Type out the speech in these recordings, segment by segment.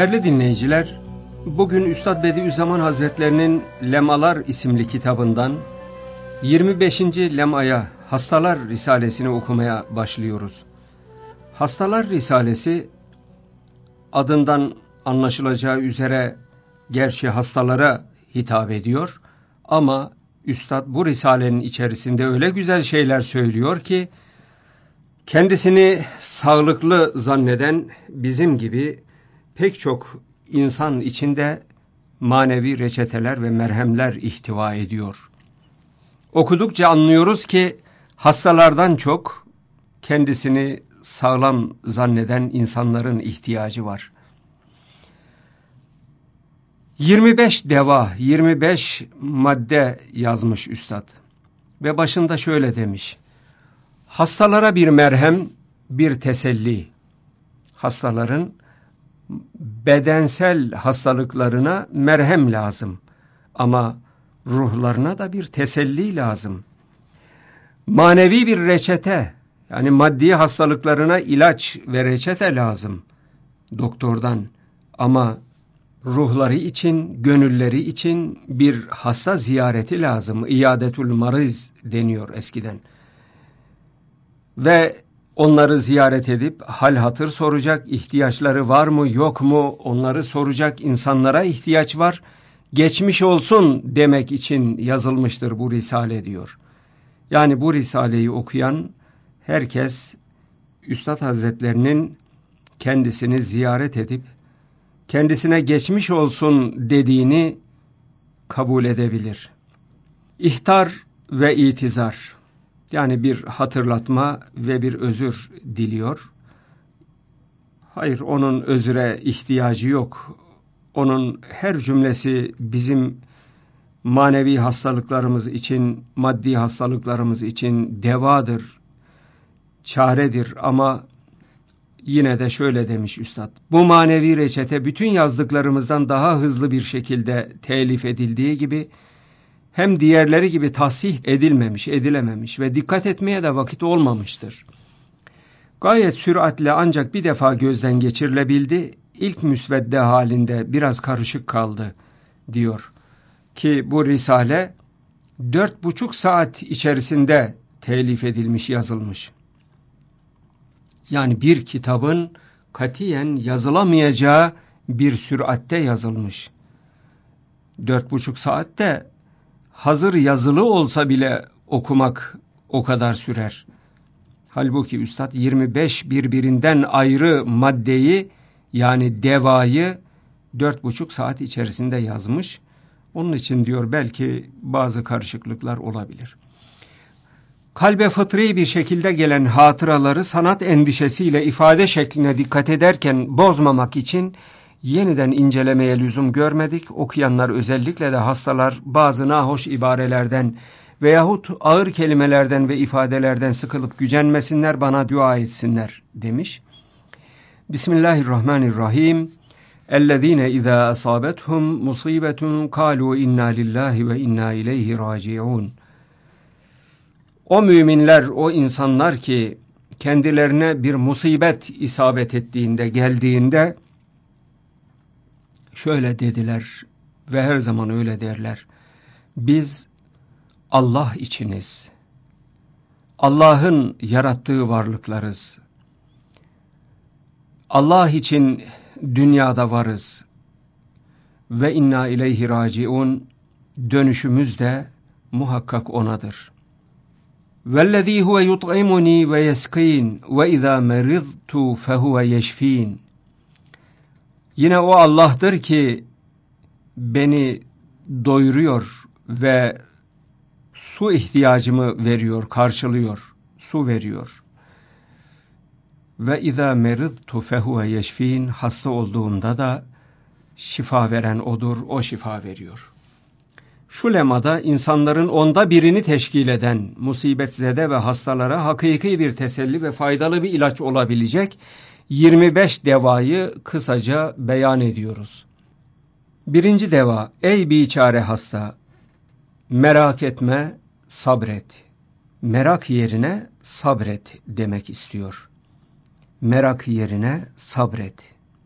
Değerli dinleyiciler, bugün Üstad Bediüzzaman Hazretlerinin Lemalar isimli kitabından 25. lemaya Hastalar Risalesini okumaya başlıyoruz. Hastalar Risalesi adından anlaşılacağı üzere gerçi hastalara hitap ediyor ama Üstad bu risalenin içerisinde öyle güzel şeyler söylüyor ki kendisini sağlıklı zanneden bizim gibi pek çok insan içinde manevi reçeteler ve merhemler ihtiva ediyor. Okudukça anlıyoruz ki hastalardan çok kendisini sağlam zanneden insanların ihtiyacı var. 25 deva, 25 madde yazmış Üstad ve başında şöyle demiş: hastalara bir merhem, bir teselli. Hastaların bedensel hastalıklarına merhem lazım ama ruhlarına da bir teselli lazım. Manevi bir reçete, yani maddi hastalıklarına ilaç ve reçete lazım doktordan ama ruhları için, gönülleri için bir hasta ziyareti lazım. İyadetül mariz deniyor eskiden. Ve onları ziyaret edip hal hatır soracak, ihtiyaçları var mı yok mu onları soracak insanlara ihtiyaç var. Geçmiş olsun demek için yazılmıştır bu risale diyor. Yani bu risaleyi okuyan herkes Üstad Hazretlerinin kendisini ziyaret edip kendisine geçmiş olsun dediğini kabul edebilir. İhtar ve itizar, yani bir hatırlatma ve bir özür diliyor. Hayır, onun özüre ihtiyacı yok. Onun her cümlesi bizim manevi hastalıklarımız için, maddi hastalıklarımız için devadır, çaredir ama yine de şöyle demiş Üstad: bu manevi reçete bütün yazdıklarımızdan daha hızlı bir şekilde telif edildiği gibi hem diğerleri gibi tahsih edilmemiş, edilememiş ve dikkat etmeye de vakit olmamıştır. Gayet süratle ancak bir defa gözden geçirilebildi. İlk müsvedde halinde biraz karışık kaldı diyor ki bu risale 4,5 saat içerisinde telif edilmiş, yazılmış. Yani bir kitabın katiyen yazılamayacağı bir süratte yazılmış. 4,5 saatte hazır yazılı olsa bile okumak o kadar sürer. Halbuki Üstad 25 birbirinden ayrı maddeyi, yani devayı 4,5 saat içerisinde yazmış. Onun için diyor belki bazı karışıklıklar olabilir. Kalbe fıtri bir şekilde gelen hatıraları sanat endişesiyle ifade şekline dikkat ederken bozmamak için yeniden incelemeye lüzum görmedik. Okuyanlar, özellikle de hastalar, bazı nahoş ibarelerden veyahut ağır kelimelerden ve ifadelerden sıkılıp gücenmesinler, bana dua etsinler demiş. Bismillahirrahmanirrahim. اَلَّذ۪ينَ اِذَا أَصَابَتْهُمْ مُصِيبَةٌ قَالُوا اِنَّا لِلّٰهِ وَاِنَّا اِلَيْهِ رَاجِعُونَ. O müminler, o insanlar ki kendilerine bir musibet isabet ettiğinde, geldiğinde şöyle dediler ve her zaman öyle derler: biz Allah içiniz, Allah'ın yarattığı varlıklarız, Allah için dünyada varız ve inna ileyhi raciun, dönüşümüz de muhakkak O'nadır. وَالَّذ۪ي هُوَ يُطْعِمُنِي وَيَسْقِينَ وَاِذَا مَرِضْتُ فَهُوَ يَشْف۪ينَ. Yine o Allah'tır ki beni doyuruyor ve su ihtiyacımı veriyor, karşılıyor, su veriyor. Ve izâ meridtu fehuve yeşfîn, hasta olduğumda da şifa veren O'dur, O şifa veriyor. Şu lemada insanların 1/10'ını teşkil eden musibetzede ve hastalara hakiki bir teselli ve faydalı bir ilaç olabilecek 25 devayı kısaca beyan ediyoruz. 1. deva: ey biçare hasta, merak etme, sabret. Merak yerine sabret demek istiyor. Merak yerine sabret.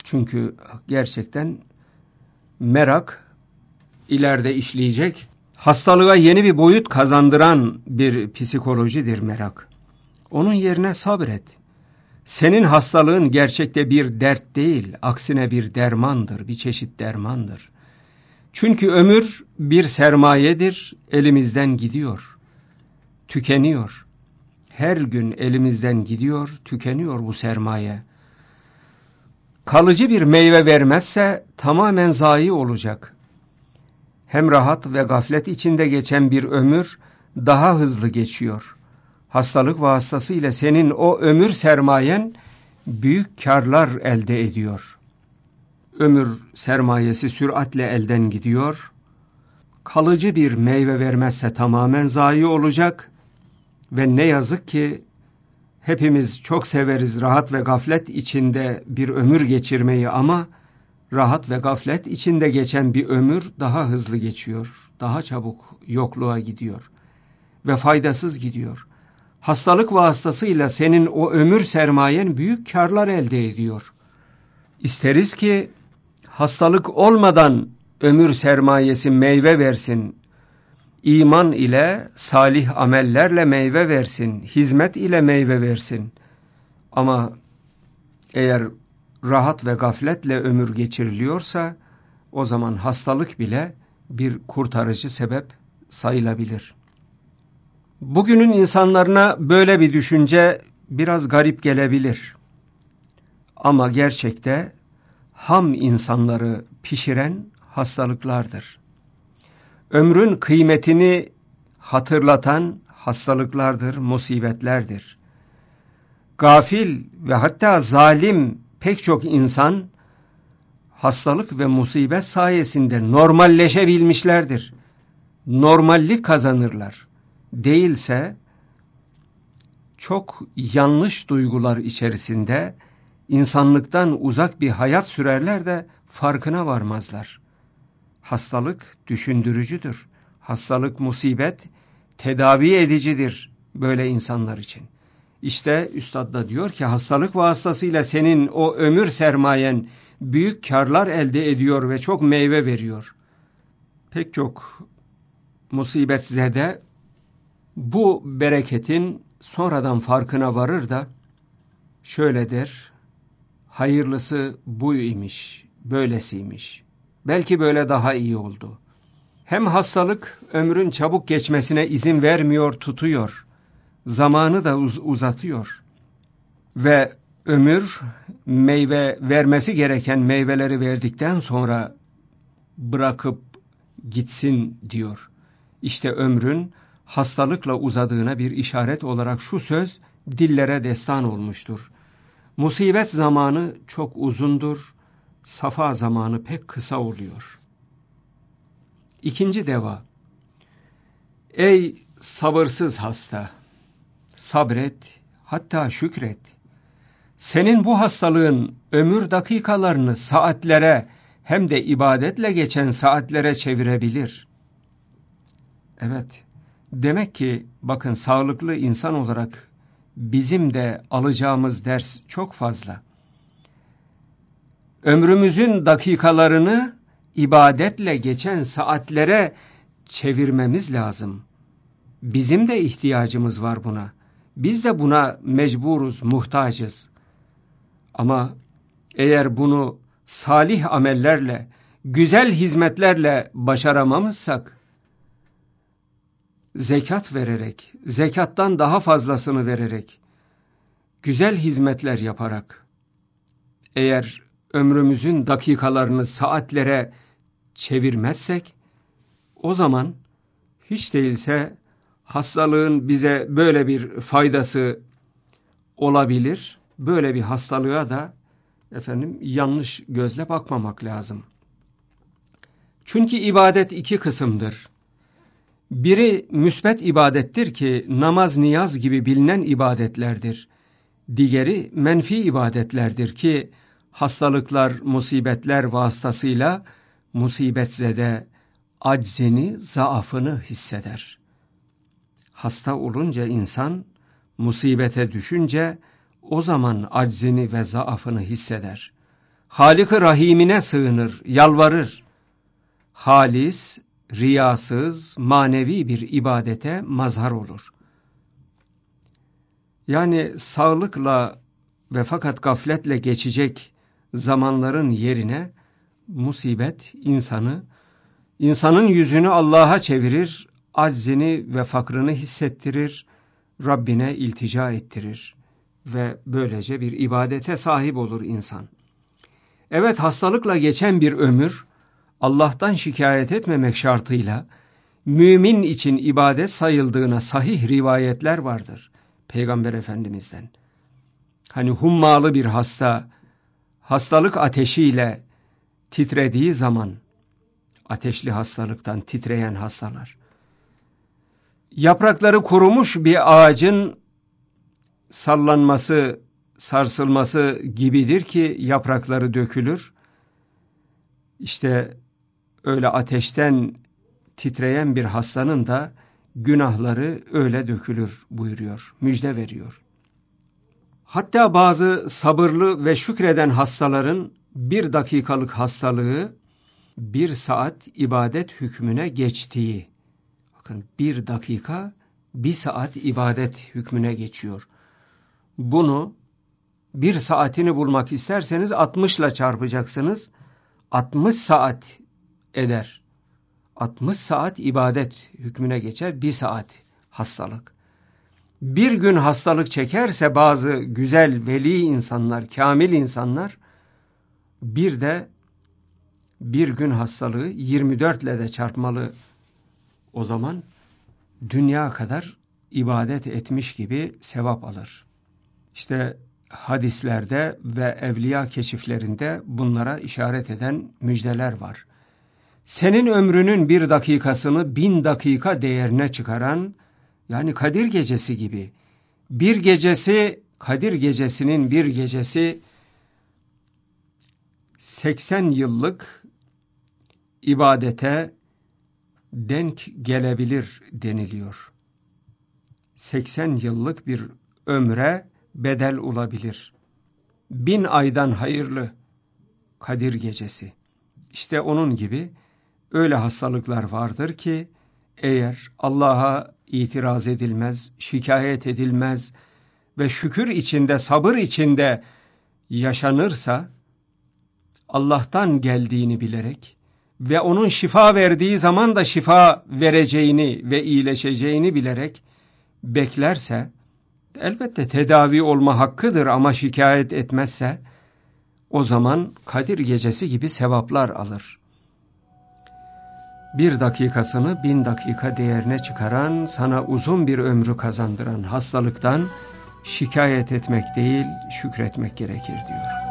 Çünkü gerçekten merak ileride işleyecek, hastalığa yeni bir boyut kazandıran bir psikolojidir merak. Onun yerine sabret. Senin hastalığın gerçekte bir dert değil, aksine bir dermandır, bir çeşit dermandır. Çünkü ömür bir sermayedir, elimizden gidiyor, tükeniyor. Her gün elimizden gidiyor, tükeniyor bu sermaye. Kalıcı bir meyve vermezse tamamen zayi olacak. Hem rahat ve gaflet içinde geçen bir ömür daha hızlı geçiyor. Hastalık vasıtasıyla senin o ömür sermayen büyük karlar elde ediyor. Ömür sermayesi süratle elden gidiyor. Kalıcı bir meyve vermezse tamamen zayi olacak. Ve ne yazık ki hepimiz çok severiz rahat ve gaflet içinde bir ömür geçirmeyi ama rahat ve gaflet içinde geçen bir ömür daha hızlı geçiyor. Daha çabuk yokluğa gidiyor ve faydasız gidiyor. Hastalık vasıtasıyla senin o ömür sermayen büyük karlar elde ediyor. İsteriz ki hastalık olmadan ömür sermayesi meyve versin. İman ile, salih amellerle meyve versin. Hizmet ile meyve versin. Ama eğer rahat ve gafletle ömür geçiriliyorsa o zaman hastalık bile bir kurtarıcı sebep sayılabilir. Bugünün insanlarına böyle bir düşünce biraz garip gelebilir. Ama gerçekte ham insanları pişiren hastalıklardır. Ömrün kıymetini hatırlatan hastalıklardır, musibetlerdir. Gafil ve hatta zalim pek çok insan hastalık ve musibet sayesinde normalleşebilmişlerdir. Normallik kazanırlar. Değilse çok yanlış duygular içerisinde insanlıktan uzak bir hayat sürerler de farkına varmazlar. Hastalık düşündürücüdür. Hastalık, musibet tedavi edicidir böyle insanlar için. İşte Üstad da diyor ki hastalık vasıtasıyla senin o ömür sermayen büyük karlar elde ediyor ve çok meyve veriyor. Pek çok musibetzede bu bereketin sonradan farkına varır da şöyle der, hayırlısı buymuş, böylesiymiş. Belki böyle daha iyi oldu. Hem hastalık ömrün çabuk geçmesine izin vermiyor, tutuyor. Zamanı da uzatıyor. Ve ömür meyve vermesi gereken meyveleri verdikten sonra bırakıp gitsin diyor. İşte ömrün hastalıkla uzadığına bir işaret olarak şu söz dillere destan olmuştur. Musibet zamanı çok uzundur, safa zamanı pek kısa oluyor. İkinci deva. Ey sabırsız hasta, sabret, hatta şükret. Senin bu hastalığın ömür dakikalarını saatlere hem de ibadetle geçen saatlere çevirebilir. Evet, demek ki bakın sağlıklı insan olarak bizim de alacağımız ders çok fazla. Ömrümüzün dakikalarını ibadetle geçen saatlere çevirmemiz lazım. Bizim de ihtiyacımız var buna. Biz de buna mecburuz, muhtacız. Ama eğer bunu salih amellerle, güzel hizmetlerle başaramamışsak, zekat vererek, zekattan daha fazlasını vererek, güzel hizmetler yaparak, eğer ömrümüzün dakikalarını saatlere çevirmezsek, o zaman hiç değilse hastalığın bize böyle bir faydası olabilir. Böyle bir hastalığa da yanlış gözle bakmamak lazım. Çünkü ibadet iki kısımdır. Biri müsbet ibadettir ki namaz, niyaz gibi bilinen ibadetlerdir. Diğeri menfi ibadetlerdir ki hastalıklar, musibetler vasıtasıyla musibetzede aczini, zaafını hisseder. Hasta olunca insan, musibete düşünce o zaman aczini ve zaafını hisseder. Halik-i Rahim'ine sığınır, yalvarır. Halis, riyasız, manevi bir ibadete mazhar olur. Yani sağlıkla ve fakat gafletle geçecek zamanların yerine musibet insanın yüzünü Allah'a çevirir, aczini ve fakrını hissettirir, Rabbine iltica ettirir ve böylece bir ibadete sahip olur insan. Evet, hastalıkla geçen bir ömür, Allah'tan şikayet etmemek şartıyla mümin için ibadet sayıldığına sahih rivayetler vardır Peygamber Efendimiz'den. Hani hummalı bir hasta, hastalık ateşiyle titrediği zaman, ateşli hastalıktan titreyen hastalar, yaprakları kurumuş bir ağacın sallanması, sarsılması gibidir ki yaprakları dökülür. İşte öyle ateşten titreyen bir hastanın da günahları öyle dökülür buyuruyor, müjde veriyor. Hatta bazı sabırlı ve şükreden hastaların 1 dakikalık hastalığı 1 saat ibadet hükmüne geçtiği. Bakın 1 dakika 1 saat ibadet hükmüne geçiyor. Bunu 1 saatini bulmak isterseniz 60 ile çarpacaksınız. 60 saat eder. 60 saat ibadet hükmüne geçer, 1 saat hastalık. Bir gün hastalık çekerse bazı güzel veli insanlar, kamil insanlar, bir de bir gün hastalığı 24 ile de çarpmalı. O zaman dünya kadar ibadet etmiş gibi sevap alır. İşte hadislerde ve evliya keşiflerinde bunlara işaret eden müjdeler var. Senin ömrünün 1 dakikasını 1000 dakika değerine çıkaran, yani Kadir Gecesi gibi, bir gecesi, Kadir Gecesi'nin bir gecesi 80 yıllık ibadete denk gelebilir deniliyor. 80 yıllık bir ömre bedel olabilir. 1000 aydan hayırlı Kadir Gecesi. İşte onun gibi öyle hastalıklar vardır ki eğer Allah'a itiraz edilmez, şikayet edilmez ve şükür içinde, sabır içinde yaşanırsa, Allah'tan geldiğini bilerek ve onun şifa verdiği zaman da şifa vereceğini ve iyileşeceğini bilerek beklerse, elbette tedavi olma hakkıdır ama şikayet etmezse, o zaman Kadir Gecesi gibi sevaplar alır. 1 dakikasını 1000 dakika değerine çıkaran, sana uzun bir ömrü kazandıran hastalıktan şikayet etmek değil, şükretmek gerekir diyor.